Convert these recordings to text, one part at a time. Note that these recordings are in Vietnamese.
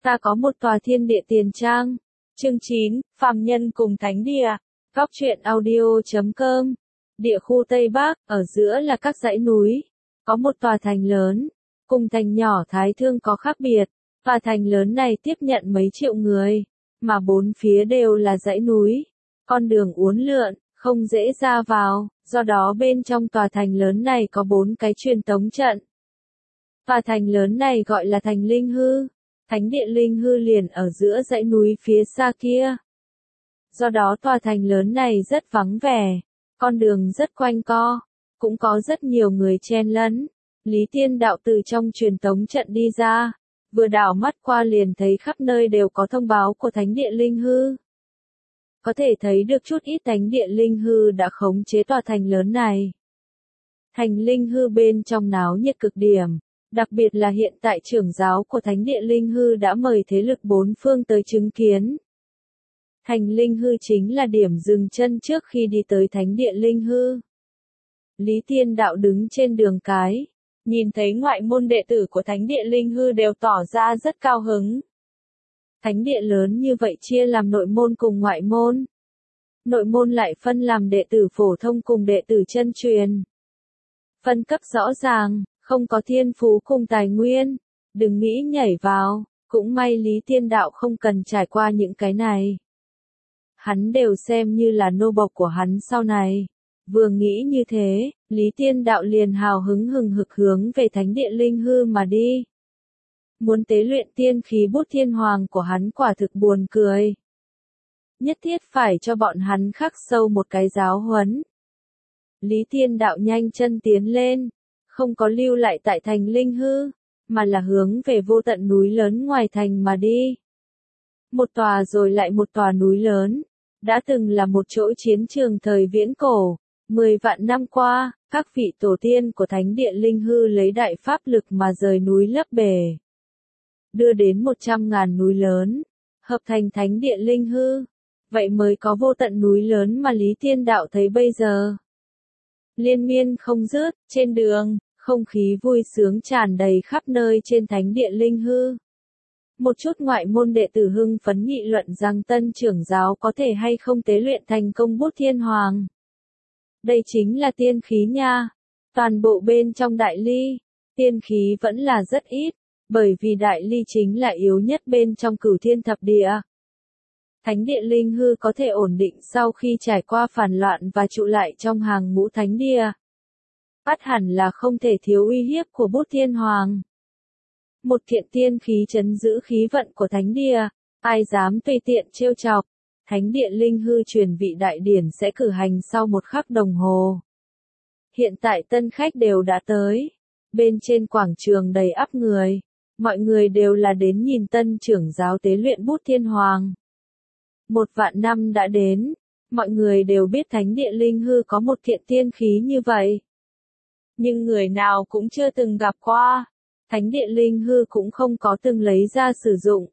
Ta có một tòa thiên địa tiền trang. Chương 9, phàm nhân cùng thánh địa. Góc truyện audio.com. Địa khu Tây Bắc, ở giữa là các dãy núi. Có một tòa thành lớn, cùng thành nhỏ Thái Thương có khác biệt. Tòa thành lớn này tiếp nhận mấy triệu người, mà bốn phía đều là dãy núi. Con đường uốn lượn, không dễ ra vào, do đó bên trong tòa thành lớn này có 4 cái truyền tống trận. Tòa thành lớn này gọi là thành Linh Hư. Thánh địa Linh Hư liền ở giữa dãy núi phía xa kia. Do đó tòa thành lớn này rất vắng vẻ, con đường rất quanh co, cũng có rất nhiều người chen lấn. Lý Tiên Đạo từ trong truyền tống trận đi ra, vừa đảo mắt qua liền thấy khắp nơi đều có thông báo của Thánh địa Linh Hư. Có thể thấy được chút ít Thánh địa Linh Hư đã khống chế tòa thành lớn này. Thành Linh Hư bên trong náo nhiệt cực điểm. Đặc biệt là hiện tại trưởng giáo của Thánh địa Linh Hư đã mời thế lực bốn phương tới chứng kiến. Thành Linh Hư chính là điểm dừng chân trước khi đi tới Thánh địa Linh Hư. Lý Tiên Đạo đứng trên đường cái, nhìn thấy ngoại môn đệ tử của Thánh địa Linh Hư đều tỏ ra rất cao hứng. Thánh địa lớn như vậy chia làm nội môn cùng ngoại môn. Nội môn lại phân làm đệ tử phổ thông cùng đệ tử chân truyền. Phân cấp rõ ràng. Không có thiên phú cùng tài nguyên, đừng nghĩ nhảy vào, cũng may Lý Tiên Đạo không cần trải qua những cái này. Hắn đều xem như là nô bộc của hắn sau này. Vừa nghĩ như thế, Lý Tiên Đạo liền hào hứng hừng hực hướng về Thánh địa Linh Hư mà đi. Muốn tế luyện tiên khí bút thiên hoàng của hắn quả thực buồn cười. Nhất thiết phải cho bọn hắn khắc sâu một cái giáo huấn. Lý Tiên Đạo nhanh chân tiến lên. Không có lưu lại tại thành Linh Hư, mà là hướng về vô tận núi lớn ngoài thành mà đi. Một tòa rồi lại một tòa núi lớn, đã từng là một chỗ chiến trường thời viễn cổ. 10 vạn năm qua, các vị tổ tiên của Thánh địa Linh Hư lấy đại pháp lực mà rời núi lấp bể. Đưa đến 100.000 núi lớn, hợp thành Thánh địa Linh Hư. Vậy mới có vô tận núi lớn mà Lý Tiên Đạo thấy bây giờ. Liên miên không dứt, trên đường, không khí vui sướng tràn đầy khắp nơi trên Thánh địa Linh Hư. Một chút ngoại môn đệ tử hưng phấn nghị luận rằng tân trưởng giáo có thể hay không tế luyện thành công bút thiên hoàng. Đây chính là tiên khí nha. Toàn bộ bên trong đại ly, tiên khí vẫn là rất ít, bởi vì đại ly chính là yếu nhất bên trong cửu thiên thập địa. Thánh địa Linh Hư có thể ổn định sau khi trải qua phản loạn và trụ lại trong hàng ngũ thánh địa. Ắt hẳn là không thể thiếu uy hiếp của bút thiên hoàng. Một kiện tiên khí trấn giữ khí vận của thánh địa, ai dám tùy tiện trêu chọc. Thánh địa Linh Hư truyền vị đại điển sẽ cử hành sau 1 khắc đồng hồ. Hiện tại tân khách đều đã tới. Bên trên quảng trường đầy ắp người. Mọi người đều là đến nhìn tân trưởng giáo tế luyện bút thiên hoàng. 1 vạn năm đã đến, mọi người đều biết Thánh địa Linh Hư có một kiện tiên khí như vậy. Nhưng người nào cũng chưa từng gặp qua, Thánh địa Linh Hư cũng không có từng lấy ra sử dụng.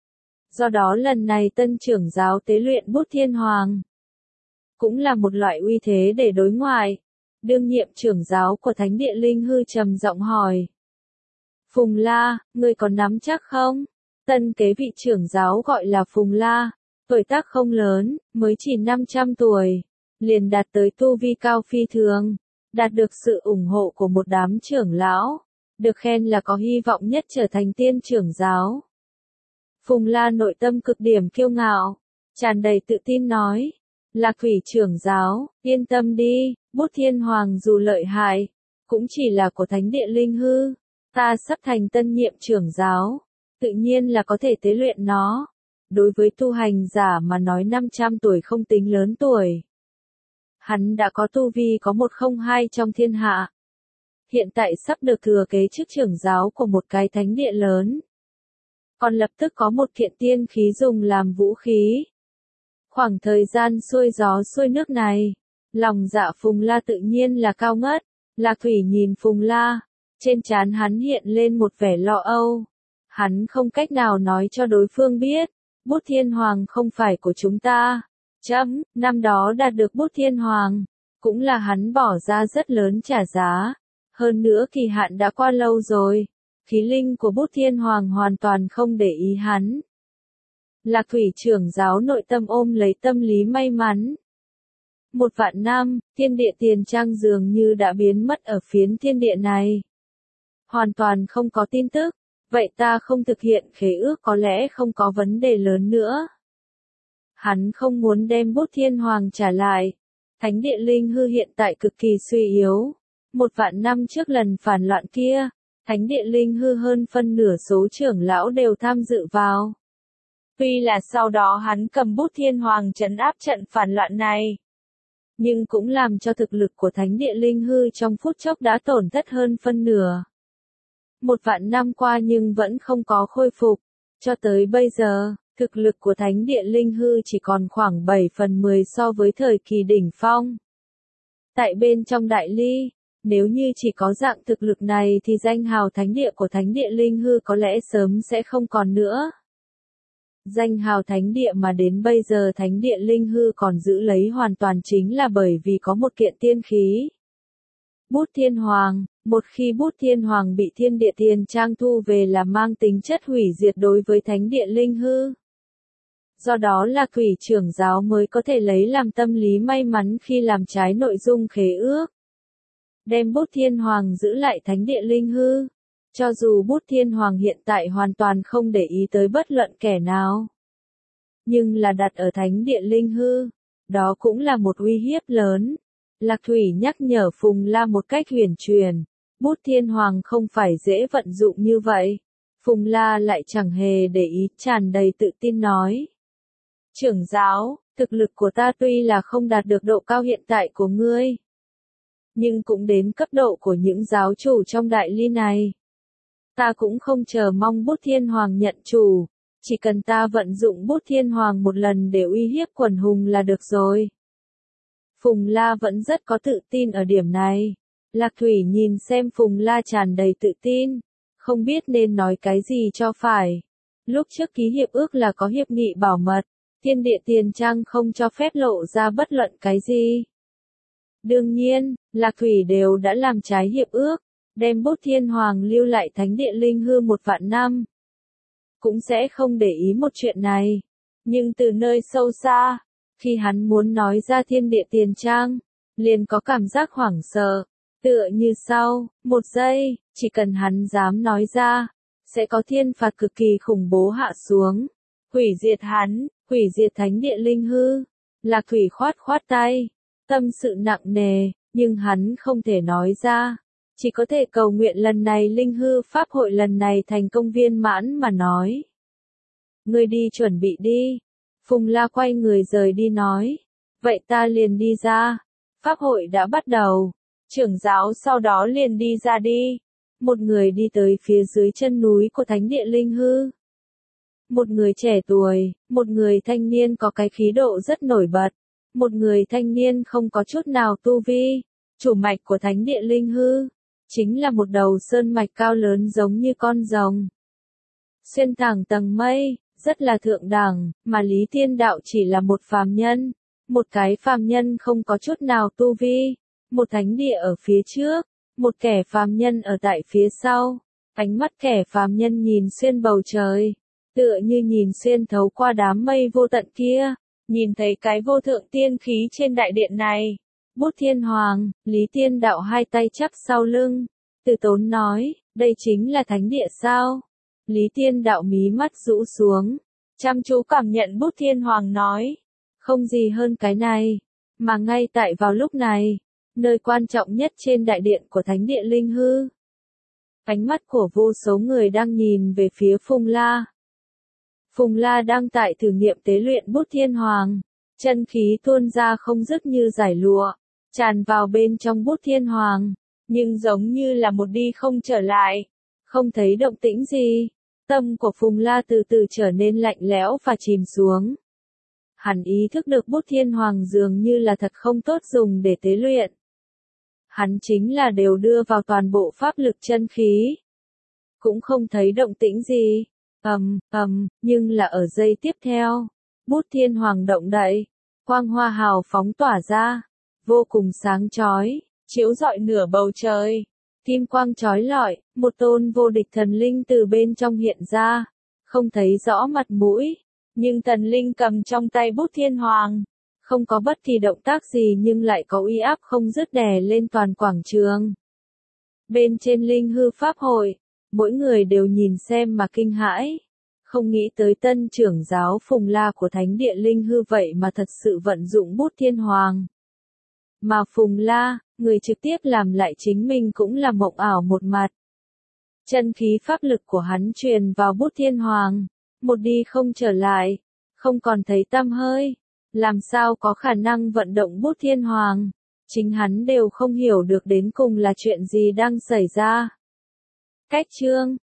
Do đó lần này tân trưởng giáo tế luyện bút thiên hoàng, cũng là một loại uy thế để đối ngoại. Đương nhiệm trưởng giáo của Thánh địa Linh Hư trầm giọng hỏi. Phùng La, ngươi có nắm chắc không? Tân kế vị trưởng giáo gọi là Phùng La. Tuổi tác không lớn, mới chỉ 500 tuổi, liền đạt tới tu vi cao phi thường, đạt được sự ủng hộ của một đám trưởng lão, được khen là có hy vọng nhất trở thành tiên trưởng giáo. Phùng La nội tâm cực điểm kiêu ngạo, tràn đầy tự tin nói, Lạc Thủy trưởng giáo, yên tâm đi, bút thiên hoàng dù lợi hại, cũng chỉ là của Thánh địa Linh Hư, ta sắp thành tân nhiệm trưởng giáo, tự nhiên là có thể tế luyện nó. Đối với tu hành giả mà nói 500 tuổi không tính lớn tuổi. Hắn đã có tu vi có 102 trong thiên hạ. Hiện tại sắp được thừa kế chức trưởng giáo của một cái thánh địa lớn. Còn lập tức có một kiện tiên khí dùng làm vũ khí. Khoảng thời gian xuôi gió xuôi nước này, lòng dạ Phùng La tự nhiên là cao ngất. Lạc Thủy nhìn Phùng La, trên trán hắn hiện lên một vẻ lo âu. Hắn không cách nào nói cho đối phương biết. Bút thiên hoàng không phải của chúng ta. Năm đó đạt được bút thiên hoàng, cũng là hắn bỏ ra rất lớn trả giá. Hơn nữa kỳ hạn đã qua lâu rồi. khí linh của Bút Thiên Hoàng hoàn toàn không để ý hắn. Lạc Thủy trưởng giáo nội tâm ôm lấy tâm lý may mắn. 1.000 năm, thiên địa tiền trang dường như đã biến mất ở phiến thiên địa này. Hoàn toàn không có tin tức, vậy ta không thực hiện khế ước có lẽ không có vấn đề lớn nữa. Hắn không muốn đem Bút Thiên Hoàng trả lại. Thánh địa linh hư hiện tại cực kỳ suy yếu. 1.000 năm trước lần phản loạn kia, thánh địa linh hư hơn phân nửa số trưởng lão đều tham dự vào. Tuy là sau đó hắn cầm Bút Thiên Hoàng trấn áp trận phản loạn này, nhưng cũng làm cho thực lực của thánh địa linh hư trong phút chốc đã tổn thất hơn phân nửa. 1.000 năm qua nhưng vẫn không có khôi phục. Cho tới bây giờ, thực lực của thánh địa linh hư chỉ còn khoảng 7/10 so với thời kỳ đỉnh phong. Tại bên trong đại ly, nếu như chỉ có dạng thực lực này thì danh hào thánh địa của thánh địa linh hư có lẽ sớm sẽ không còn nữa. Danh hào thánh địa mà đến bây giờ thánh địa linh hư còn giữ lấy hoàn toàn chính là bởi vì có một kiện tiên khí. Bút Thiên Hoàng, một khi Bút Thiên Hoàng bị thiên địa tiền trang thu về là mang tính chất hủy diệt đối với thánh địa linh hư. Do đó là Thủy trưởng giáo mới có thể lấy làm tâm lý may mắn khi làm trái nội dung khế ước. Đem Bút Thiên Hoàng giữ lại thánh địa linh hư. Cho dù Bút Thiên Hoàng hiện tại hoàn toàn không để ý tới bất luận kẻ nào. Nhưng là đặt ở thánh địa linh hư, đó cũng là một uy hiếp lớn. Lạc Thủy nhắc nhở Phùng La một cách huyền truyền, Bút Thiên Hoàng không phải dễ vận dụng như vậy. Phùng La lại chẳng hề để ý, tràn đầy tự tin nói. Trưởng giáo, thực lực của ta tuy là không đạt được độ cao hiện tại của ngươi, nhưng cũng đến cấp độ của những giáo chủ trong đại ly này. Ta cũng không chờ mong Bút Thiên Hoàng nhận chủ, chỉ cần ta vận dụng Bút Thiên Hoàng một lần để uy hiếp quần hùng là được rồi. Phùng La vẫn rất có tự tin ở điểm này. Lạc Thủy nhìn xem Phùng La tràn đầy tự tin, không biết nên nói cái gì cho phải. Lúc trước ký hiệp ước là có hiệp nghị bảo mật, thiên địa tiền trang không cho phép lộ ra bất luận cái gì. Đương nhiên, Lạc Thủy đều đã làm trái hiệp ước, đem Bút Thiên Hoàng lưu lại thánh địa linh hư 1.000 năm. Cũng sẽ không để ý một chuyện này. Nhưng từ nơi sâu xa, khi hắn muốn nói ra thiên địa tiền trang, liền có cảm giác hoảng sợ, tựa như sau, một giây, chỉ cần hắn dám nói ra, sẽ có thiên phạt cực kỳ khủng bố hạ xuống, hủy diệt hắn, hủy diệt thánh địa linh hư. Lạc Thủy khoát khoát tay, tâm sự nặng nề, nhưng hắn không thể nói ra, chỉ có thể cầu nguyện lần này linh hư pháp hội lần này thành công viên mãn mà nói. Ngươi đi chuẩn bị đi. Phùng La quay người rời đi nói. Vậy ta liền đi ra. Pháp hội đã bắt đầu. Trưởng giáo sau đó liền đi ra đi. Một người đi tới phía dưới chân núi của thánh địa linh hư. Một người trẻ tuổi, một người thanh niên có cái khí độ rất nổi bật. Một người thanh niên không có chút nào tu vi. Chủ mạch của thánh địa linh hư. Chính là một đầu sơn mạch cao lớn giống như con rồng. Xuyên thẳng tầng mây, rất là thượng đẳng, mà Lý Tiên Đạo chỉ là một phàm nhân. Một cái phàm nhân không có chút nào tu vi. Một thánh địa ở phía trước, một kẻ phàm nhân ở tại phía sau. Ánh mắt kẻ phàm nhân nhìn xuyên bầu trời, tựa như nhìn xuyên thấu qua đám mây vô tận kia, nhìn thấy cái vô thượng tiên khí trên đại điện này. Bút Thiên Hoàng, Lý Tiên Đạo hai tay chắp sau lưng, từ tốn nói, đây chính là thánh địa sao? Lý Tiên Đạo mí mắt rũ xuống, chăm chú cảm nhận Bút Thiên Hoàng nói, không gì hơn cái này, mà ngay tại vào lúc này, nơi quan trọng nhất trên đại điện của thánh địa linh hư. Ánh mắt của vô số người đang nhìn về phía Phùng La. Phùng La đang tại thử nghiệm tế luyện Bút Thiên Hoàng, chân khí tuôn ra không dứt như giải lụa, tràn vào bên trong Bút Thiên Hoàng, nhưng giống như là một đi không trở lại, không thấy động tĩnh gì. Tâm của Phùng La từ từ trở nên lạnh lẽo và chìm xuống. Hắn ý thức được Bút Thiên Hoàng dường như là thật không tốt dùng để tế luyện. Hắn chính là đều đưa vào toàn bộ pháp lực chân khí. Cũng không thấy động tĩnh gì. Nhưng là ở giây tiếp theo, Bút Thiên Hoàng động đậy, quang hoa hào phóng tỏa ra, vô cùng sáng chói, chiếu rọi nửa bầu trời. Kim quang chói lọi, một tôn vô địch thần linh từ bên trong hiện ra, không thấy rõ mặt mũi, nhưng thần linh cầm trong tay bút thiên hoàng, không có bất kỳ động tác gì nhưng lại có uy áp không dứt đè lên toàn quảng trường. Bên trên linh hư pháp hội, mỗi người đều nhìn xem mà kinh hãi, không nghĩ tới tân trưởng giáo Phùng La của Thánh địa linh hư vậy mà thật sự vận dụng bút thiên hoàng. Mà Phùng La, người trực tiếp làm lại chính mình cũng là mộng ảo một mặt. Chân khí pháp lực của hắn truyền vào bút thiên hoàng, một đi không trở lại, không còn thấy tăm hơi, làm sao có khả năng vận động bút thiên hoàng, chính hắn đều không hiểu được đến cùng là chuyện gì đang xảy ra. Cách chương